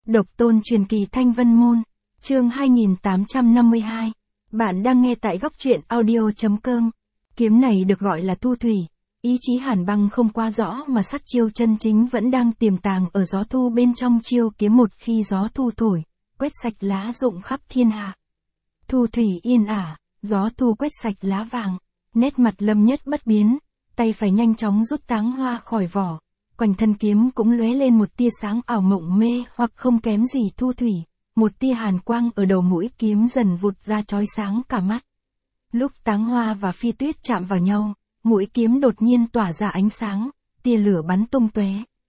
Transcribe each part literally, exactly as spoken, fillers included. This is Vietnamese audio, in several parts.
Độc tôn truyền kỳ Thanh Vân Môn, chương hai nghìn tám trăm năm mươi hai. Bạn đang nghe tại góc truyện audio.com. Kiếm này được gọi là thu thủy, ý chí hàn băng không quá rõ mà sát chiêu chân chính vẫn đang tiềm tàng ở gió thu bên trong chiêu kiếm một khi gió thu thổi, quét sạch lá rụng khắp thiên hạ. Thu thủy yên ả, gió thu quét sạch lá vàng, nét mặt Lâm Nhất bất biến, tay phải nhanh chóng rút táng hoa khỏi vỏ. Quanh thân kiếm cũng lóe lên một tia sáng ảo mộng mê hoặc không kém gì thu thủy, một tia hàn quang ở đầu mũi kiếm dần vụt ra chói sáng cả mắt. Lúc táng hoa và phi tuyết chạm vào nhau, mũi kiếm đột nhiên tỏa ra ánh sáng, tia lửa bắn tung tóe.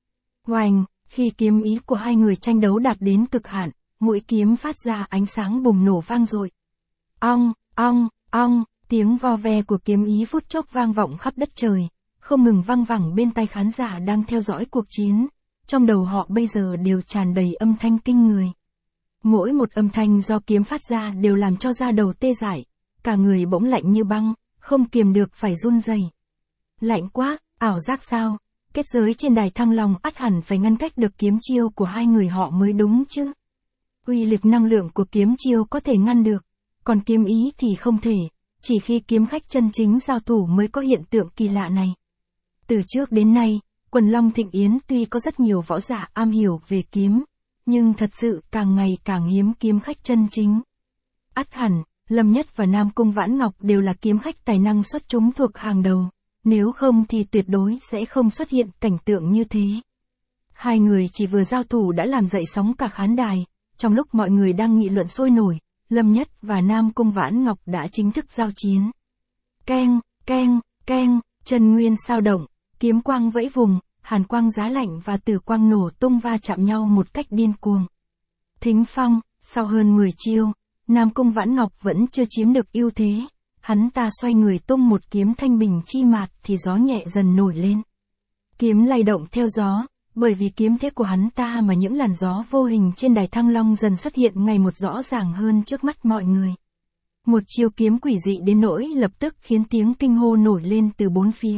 Oanh, khi kiếm ý của hai người tranh đấu đạt đến cực hạn, mũi kiếm phát ra ánh sáng bùng nổ vang dội. Ong, ong, ong, tiếng vo ve của kiếm ý phút chốc vang vọng khắp đất trời, không ngừng vang vẳng bên tai khán giả đang theo dõi cuộc chiến, trong đầu họ bây giờ đều tràn đầy âm thanh kinh người. Mỗi một âm thanh do kiếm phát ra đều làm cho da đầu tê dại, cả người bỗng lạnh như băng, không kiềm được phải run rẩy. Lạnh quá, ảo giác sao? Kết giới trên đài Thăng Long ắt hẳn phải ngăn cách được kiếm chiêu của hai người họ mới đúng chứ. Uy lực năng lượng của kiếm chiêu có thể ngăn được, còn kiếm ý thì không thể, chỉ khi kiếm khách chân chính giao thủ mới có hiện tượng kỳ lạ này. Từ trước đến nay, quần Long Thịnh Yến tuy có rất nhiều võ giả am hiểu về kiếm, nhưng thật sự càng ngày càng hiếm kiếm khách chân chính. Ắt hẳn, Lâm Nhất và Nam Cung Vãn Ngọc đều là kiếm khách tài năng xuất chúng thuộc hàng đầu, nếu không thì tuyệt đối sẽ không xuất hiện cảnh tượng như thế. Hai người chỉ vừa giao thủ đã làm dậy sóng cả khán đài, trong lúc mọi người đang nghị luận sôi nổi, Lâm Nhất và Nam Cung Vãn Ngọc đã chính thức giao chiến. Keng, keng, keng, chân nguyên sao động, kiếm quang vẫy vùng, hàn quang giá lạnh và tử quang nổ tung va chạm nhau một cách điên cuồng. Thính phong, sau hơn mười chiêu, Nam Cung Vãn Ngọc vẫn chưa chiếm được ưu thế, hắn ta xoay người tung một kiếm thanh bình chi mạt thì gió nhẹ dần nổi lên. Kiếm lay động theo gió, bởi vì kiếm thế của hắn ta mà những làn gió vô hình trên đài Thăng Long dần xuất hiện ngày một rõ ràng hơn trước mắt mọi người. Một chiêu kiếm quỷ dị đến nỗi lập tức khiến tiếng kinh hô nổi lên từ bốn phía.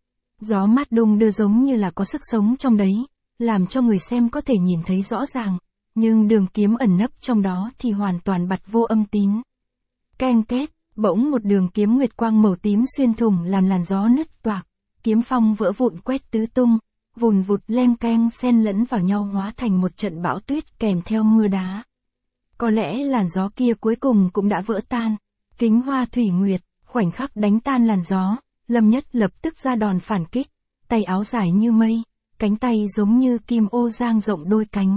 Gió mát đung đưa giống như là có sức sống trong đấy, làm cho người xem có thể nhìn thấy rõ ràng, nhưng đường kiếm ẩn nấp trong đó thì hoàn toàn bặt vô âm tín. Keng két, bỗng một đường kiếm nguyệt quang màu tím xuyên thủng làm làn gió nứt toạc, kiếm phong vỡ vụn quét tứ tung, vùn vụt leng keng xen lẫn vào nhau hóa thành một trận bão tuyết kèm theo mưa đá. Có lẽ làn gió kia cuối cùng cũng đã vỡ tan. Kính hoa thủy nguyệt, khoảnh khắc đánh tan làn gió, Lâm Nhất lập tức ra đòn phản kích, tay áo dài như mây, cánh tay giống như kim ô dang rộng đôi cánh.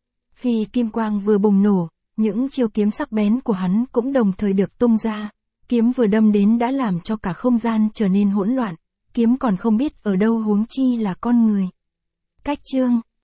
Khi kim quang vừa bùng nổ, những chiêu kiếm sắc bén của hắn cũng đồng thời được tung ra, kiếm vừa đâm đến đã làm cho cả không gian trở nên hỗn loạn, kiếm còn không biết ở đâu huống chi là con người. Cách chương